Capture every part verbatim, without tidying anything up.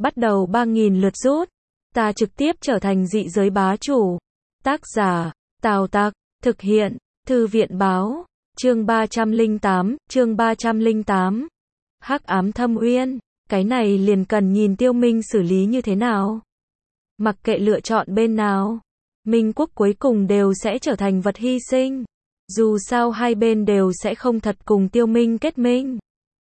bắt đầu ba nghìn lượt rút. Ta trực tiếp trở thành dị giới bá chủ. Tác giả, Tào Tặc, thực hiện, Thư viện báo, chương ba trăm lẻ tám, chương ba trăm lẻ tám. Hắc ám thâm uyên, cái này liền cần nhìn Tiêu Minh xử lý như thế nào. Mặc kệ lựa chọn bên nào, Minh quốc cuối cùng đều sẽ trở thành vật hy sinh. Dù sao hai bên đều sẽ không thật cùng Tiêu Minh kết minh,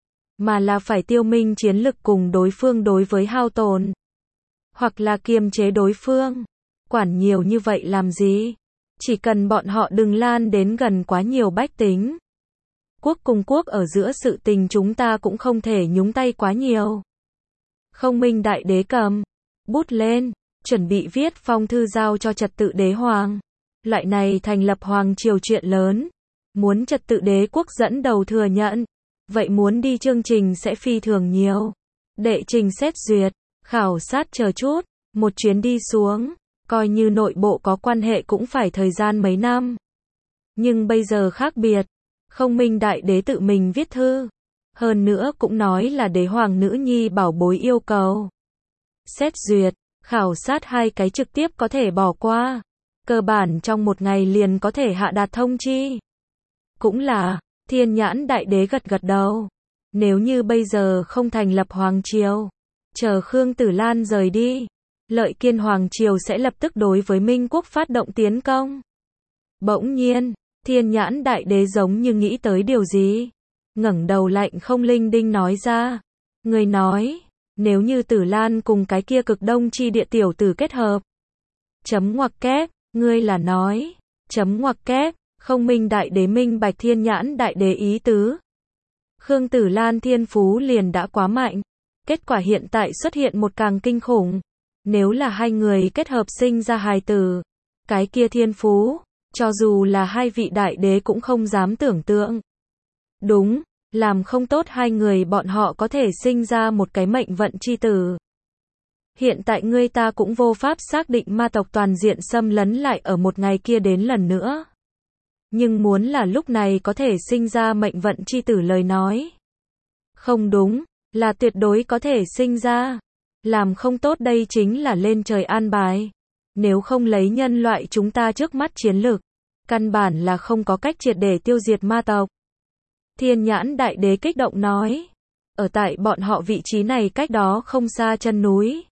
mà là phải Tiêu Minh chiến lực cùng đối phương đối với hao tổn, hoặc là kiềm chế đối phương. Quản nhiều như vậy làm gì? Chỉ cần bọn họ đừng lan đến gần quá nhiều bách tính. Quốc cùng quốc ở giữa sự tình chúng ta cũng không thể nhúng tay quá nhiều. Không Minh đại đế cầm bút lên, chuẩn bị viết phong thư giao cho Trật tự đế hoàng. Loại này thành lập hoàng triều chuyện lớn, muốn Trật tự đế quốc dẫn đầu thừa nhận, vậy muốn đi chương trình sẽ phi thường nhiều. Đệ trình xét duyệt, khảo sát chờ chút, một chuyến đi xuống, coi như nội bộ có quan hệ cũng phải thời gian mấy năm. Nhưng bây giờ khác biệt, không Minh đại đế tự mình viết thư, hơn nữa cũng nói là đế hoàng nữ nhi bảo bối yêu cầu. Xét duyệt, khảo sát hai cái trực tiếp có thể bỏ qua, cơ bản trong một ngày liền có thể hạ đạt thông chi. Cũng là, Thiên Nhãn đại đế gật gật đầu. Nếu như bây giờ không thành lập hoàng triều, chờ Khương Tử Lan rời đi, Lợi Kiên hoàng triều sẽ lập tức đối với Minh quốc phát động tiến công. Bỗng nhiên, Thiên Nhãn đại đế giống như nghĩ tới điều gì, ngẩng đầu lạnh không linh đinh nói ra. Người nói, nếu như Tử Lan cùng cái kia cực đông chi địa tiểu tử kết hợp. Chấm ngoặc kép, ngươi là nói, chấm ngoặc kép, không Minh đại đế minh bạch Thiên Nhãn đại đế ý tứ. Khương Tử Lan thiên phú liền đã quá mạnh, kết quả hiện tại xuất hiện một càng kinh khủng. Nếu là hai người kết hợp sinh ra hài tử, cái kia thiên phú, cho dù là hai vị đại đế cũng không dám tưởng tượng. Đúng, làm không tốt hai người bọn họ có thể sinh ra một cái mệnh vận chi tử. Hiện tại ngươi ta cũng vô pháp xác định ma tộc toàn diện xâm lấn lại ở một ngày kia đến lần nữa. Nhưng muốn là lúc này có thể sinh ra mệnh vận chi tử lời nói. Không đúng, là tuyệt đối có thể sinh ra. Làm không tốt đây chính là lên trời an bài. Nếu không lấy nhân loại chúng ta trước mắt chiến lược, căn bản là không có cách triệt để tiêu diệt ma tộc. Thiên Nhãn đại đế kích động nói. Ở tại bọn họ vị trí này cách đó không xa chân núi,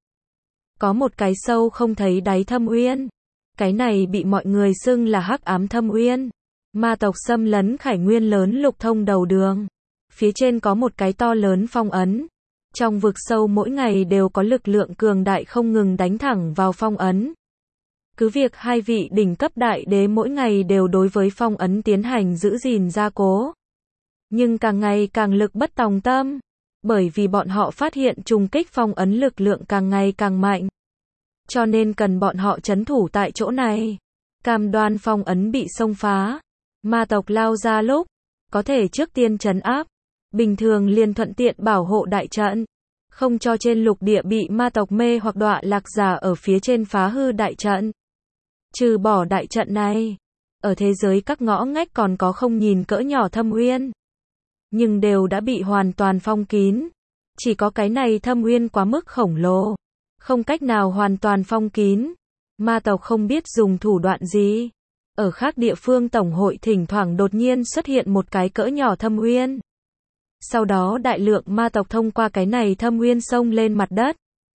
có một cái sâu không thấy đáy thâm uyên. Cái này bị mọi người xưng là hắc ám thâm uyên. Ma tộc xâm lấn khải nguyên lớn lục thông đầu đường. Phía trên có một cái to lớn phong ấn. Trong vực sâu mỗi ngày đều có lực lượng cường đại không ngừng đánh thẳng vào phong ấn. Cứ việc hai vị đỉnh cấp đại đế mỗi ngày đều đối với phong ấn tiến hành giữ gìn gia cố, nhưng càng ngày càng lực bất tòng tâm, bởi vì bọn họ phát hiện trùng kích phong ấn lực lượng càng ngày càng mạnh. Cho nên cần bọn họ trấn thủ tại chỗ này, cam đoan phong ấn bị xông phá. Ma tộc lao ra lúc, có thể trước tiên trấn áp, bình thường liền thuận tiện bảo hộ đại trận, không cho trên lục địa bị ma tộc mê hoặc đọa lạc giả ở phía trên phá hư đại trận. Trừ bỏ đại trận này, ở thế giới các ngõ ngách còn có không nhìn cỡ nhỏ thâm uyên, nhưng đều đã bị hoàn toàn phong kín. Chỉ có cái này thâm uyên quá mức khổng lồ, không cách nào hoàn toàn phong kín. Ma tộc không biết dùng thủ đoạn gì. Ở khác địa phương tổng hội thỉnh thoảng đột nhiên xuất hiện một cái cỡ nhỏ thâm uyên. Sau đó đại lượng ma tộc thông qua cái này thâm uyên xông lên mặt đất.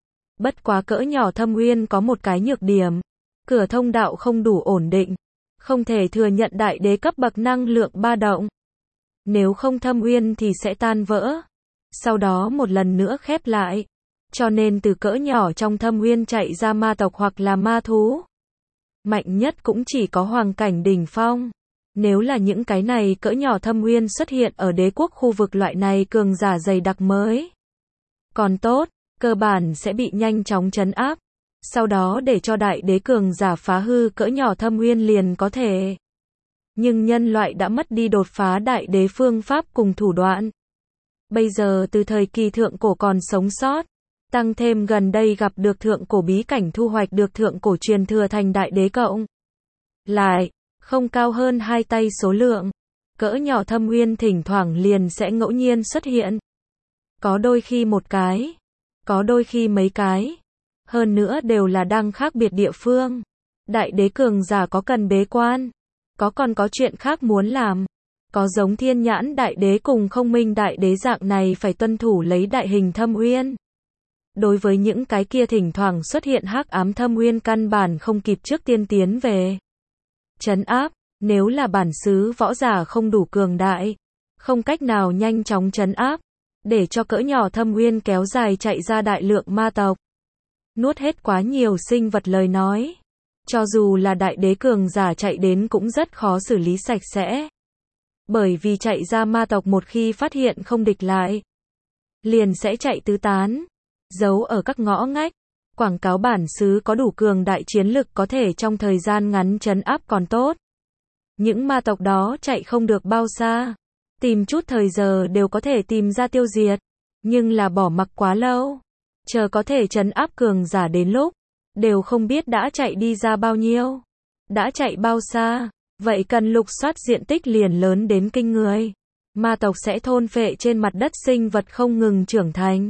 Bất quá cỡ nhỏ thâm uyên có một cái nhược điểm, cửa thông đạo không đủ ổn định, không thể thừa nhận đại đế cấp bậc năng lượng ba động. Nếu không thâm uyên thì sẽ tan vỡ, sau đó một lần nữa khép lại. Cho nên từ cỡ nhỏ trong thâm uyên chạy ra ma tộc hoặc là ma thú, mạnh nhất cũng chỉ có hoàng cảnh đỉnh phong. Nếu là những cái này cỡ nhỏ thâm uyên xuất hiện ở đế quốc khu vực loại này cường giả dày đặc mới, còn tốt, cơ bản sẽ bị nhanh chóng trấn áp. Sau đó để cho đại đế cường giả phá hư cỡ nhỏ thâm uyên liền có thể. Nhưng nhân loại đã mất đi đột phá đại đế phương pháp cùng thủ đoạn. Bây giờ từ thời kỳ thượng cổ còn sống sót, tăng thêm gần đây gặp được thượng cổ bí cảnh thu hoạch được thượng cổ truyền thừa thành đại đế cộng lại, không cao hơn hai tay số lượng. Cỡ nhỏ thâm uyên thỉnh thoảng liền sẽ ngẫu nhiên xuất hiện. Có đôi khi một cái, Có đôi khi mấy cái. Hơn nữa đều là đang khác biệt địa phương. Đại đế cường giả có cần bế quan. Có còn có chuyện khác muốn làm. Có giống thiên nhãn đại đế cùng không minh đại đế dạng này phải tuân thủ lấy đại hình thâm uyên. Đối với những cái kia thỉnh thoảng xuất hiện hắc ám thâm uyên căn bản không kịp trước tiên tiến về. Trấn áp, nếu là bản xứ võ giả không đủ cường đại, không cách nào nhanh chóng trấn áp, để cho cỡ nhỏ thâm uyên kéo dài chạy ra đại lượng ma tộc. Nuốt hết quá nhiều sinh vật lời nói. Cho dù là đại đế cường giả chạy đến cũng rất khó xử lý sạch sẽ. Bởi vì chạy ra ma tộc một khi phát hiện không địch lại, liền sẽ chạy tứ tán, giấu ở các ngõ ngách, quảng cáo bản xứ có đủ cường đại chiến lực có thể trong thời gian ngắn trấn áp còn tốt. Những ma tộc đó chạy không được bao xa, tìm chút thời giờ đều có thể tìm ra tiêu diệt, nhưng là bỏ mặc quá lâu, chờ có thể trấn áp cường giả đến lúc, đều không biết đã chạy đi ra bao nhiêu, đã chạy bao xa, vậy cần lục soát diện tích liền lớn đến kinh người. Ma tộc sẽ thôn phệ trên mặt đất sinh vật không ngừng trưởng thành.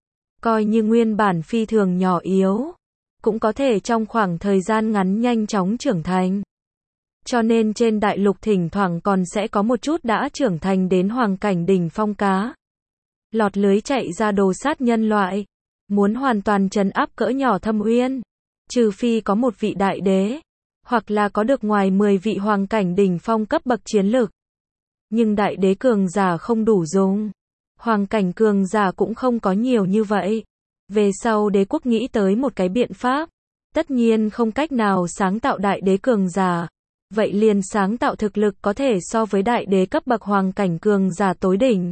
Coi như nguyên bản phi thường nhỏ yếu, cũng có thể trong khoảng thời gian ngắn nhanh chóng trưởng thành. Cho nên trên đại lục thỉnh thoảng còn sẽ có một chút đã trưởng thành đến hoàng cảnh đỉnh phong cá. Lọt lưới chạy ra đồ sát nhân loại. Muốn hoàn toàn trấn áp cỡ nhỏ thâm uyên, trừ phi có một vị đại đế, hoặc là có được ngoài mười vị hoàng cảnh đỉnh phong cấp bậc chiến lực. Nhưng đại đế cường giả không đủ dùng. Hoàng cảnh cường giả cũng không có nhiều như vậy. Về sau đế quốc nghĩ tới một cái biện pháp. Tất nhiên không cách nào sáng tạo đại đế cường giả. Vậy liền sáng tạo thực lực có thể so với đại đế cấp bậc hoàng cảnh cường giả tối đỉnh.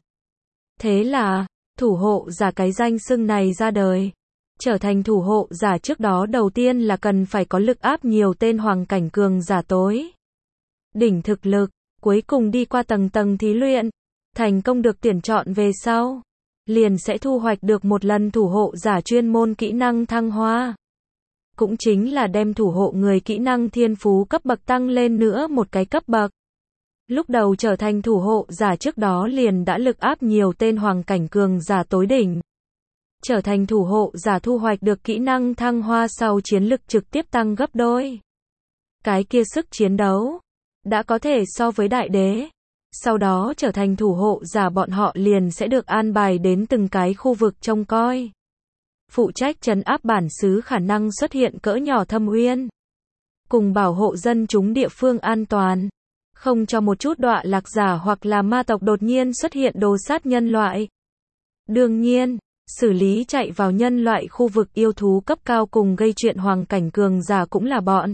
Thế là, thủ hộ giả cái danh xưng này ra đời. Trở thành thủ hộ giả trước đó đầu tiên là cần phải có lực áp nhiều tên hoàng cảnh cường giả tối đỉnh thực lực. Cuối cùng đi qua tầng tầng thí luyện, thành công được tuyển chọn về sau, liền sẽ thu hoạch được một lần thủ hộ giả chuyên môn kỹ năng thăng hoa. Cũng chính là đem thủ hộ người kỹ năng thiên phú cấp bậc tăng lên nữa một cái cấp bậc. Lúc đầu trở thành thủ hộ giả trước đó liền đã lực áp nhiều tên hoàng cảnh cường giả tối đỉnh. Trở thành thủ hộ giả thu hoạch được kỹ năng thăng hoa sau chiến lực trực tiếp tăng gấp đôi. Cái kia sức chiến đấu đã có thể so với đại đế. Sau đó trở thành thủ hộ giả bọn họ liền sẽ được an bài đến từng cái khu vực trông coi. Phụ trách trấn áp bản xứ khả năng xuất hiện cỡ nhỏ thâm uyên. Cùng bảo hộ dân chúng địa phương an toàn. Không cho một chút đọa lạc giả hoặc là ma tộc đột nhiên xuất hiện đồ sát nhân loại. Đương nhiên, xử lý chạy vào nhân loại khu vực yêu thú cấp cao cùng gây chuyện hoàng cảnh cường giả cũng là bọn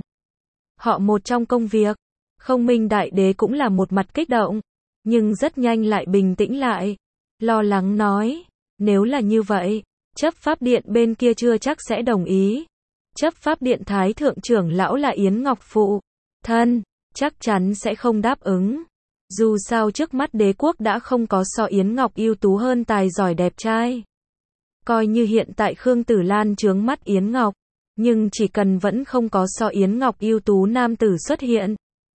họ một trong công việc. Không minh đại đế cũng là một mặt kích động, nhưng rất nhanh lại bình tĩnh lại, lo lắng nói, nếu là như vậy, chấp pháp điện bên kia chưa chắc sẽ đồng ý. Chấp pháp điện thái thượng trưởng lão là Yến Ngọc phụ thân, chắc chắn sẽ không đáp ứng. Dù sao trước mắt đế quốc đã không có so Yến Ngọc ưu tú hơn tài giỏi đẹp trai. Coi như hiện tại Khương Tử Lan chướng mắt Yến Ngọc, nhưng chỉ cần vẫn không có so Yến Ngọc ưu tú nam tử xuất hiện.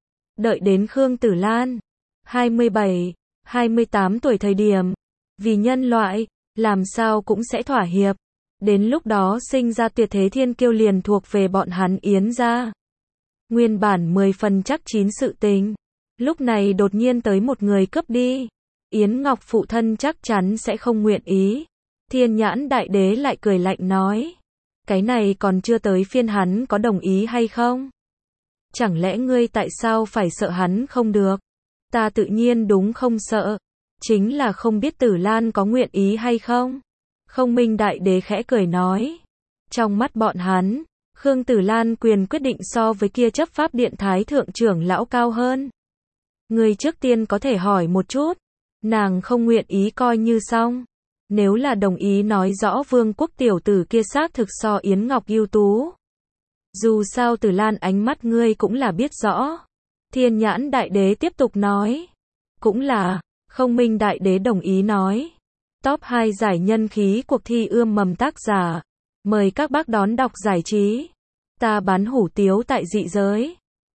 Đợi đến Khương Tử Lan, hai mươi bảy, hai mươi tám tuổi thời điểm, vì nhân loại, làm sao cũng sẽ thỏa hiệp. Đến lúc đó sinh ra tuyệt thế thiên kiêu liền thuộc về bọn hắn Yến gia. Nguyên bản mười phần chắc chín sự tình. Lúc này đột nhiên tới một người cướp đi. Yến Ngọc phụ thân chắc chắn sẽ không nguyện ý. Thiên nhãn đại đế lại cười lạnh nói. Cái này còn chưa tới phiên hắn có đồng ý hay không? Chẳng lẽ ngươi tại sao phải sợ hắn không được? Ta tự nhiên đúng không sợ. Chính là không biết Tử Lan có nguyện ý hay không? Không minh đại đế khẽ cười nói. Trong mắt bọn hắn, Khương Tử Lan quyền quyết định so với kia chấp pháp điện thái thượng trưởng lão cao hơn. Ngươi trước tiên có thể hỏi một chút. Nàng không nguyện ý coi như xong. Nếu là đồng ý nói rõ vương quốc tiểu tử kia xác thực so Yến Ngọc ưu tú. Dù sao Tử Lan ánh mắt ngươi cũng là biết rõ. Thiên nhãn đại đế tiếp tục nói. Cũng là, không minh đại đế đồng ý nói. Top hai giải nhân khí cuộc thi ươm mầm tác giả. Mời các bác đón đọc giải trí. Ta bán hủ tiếu tại dị giới.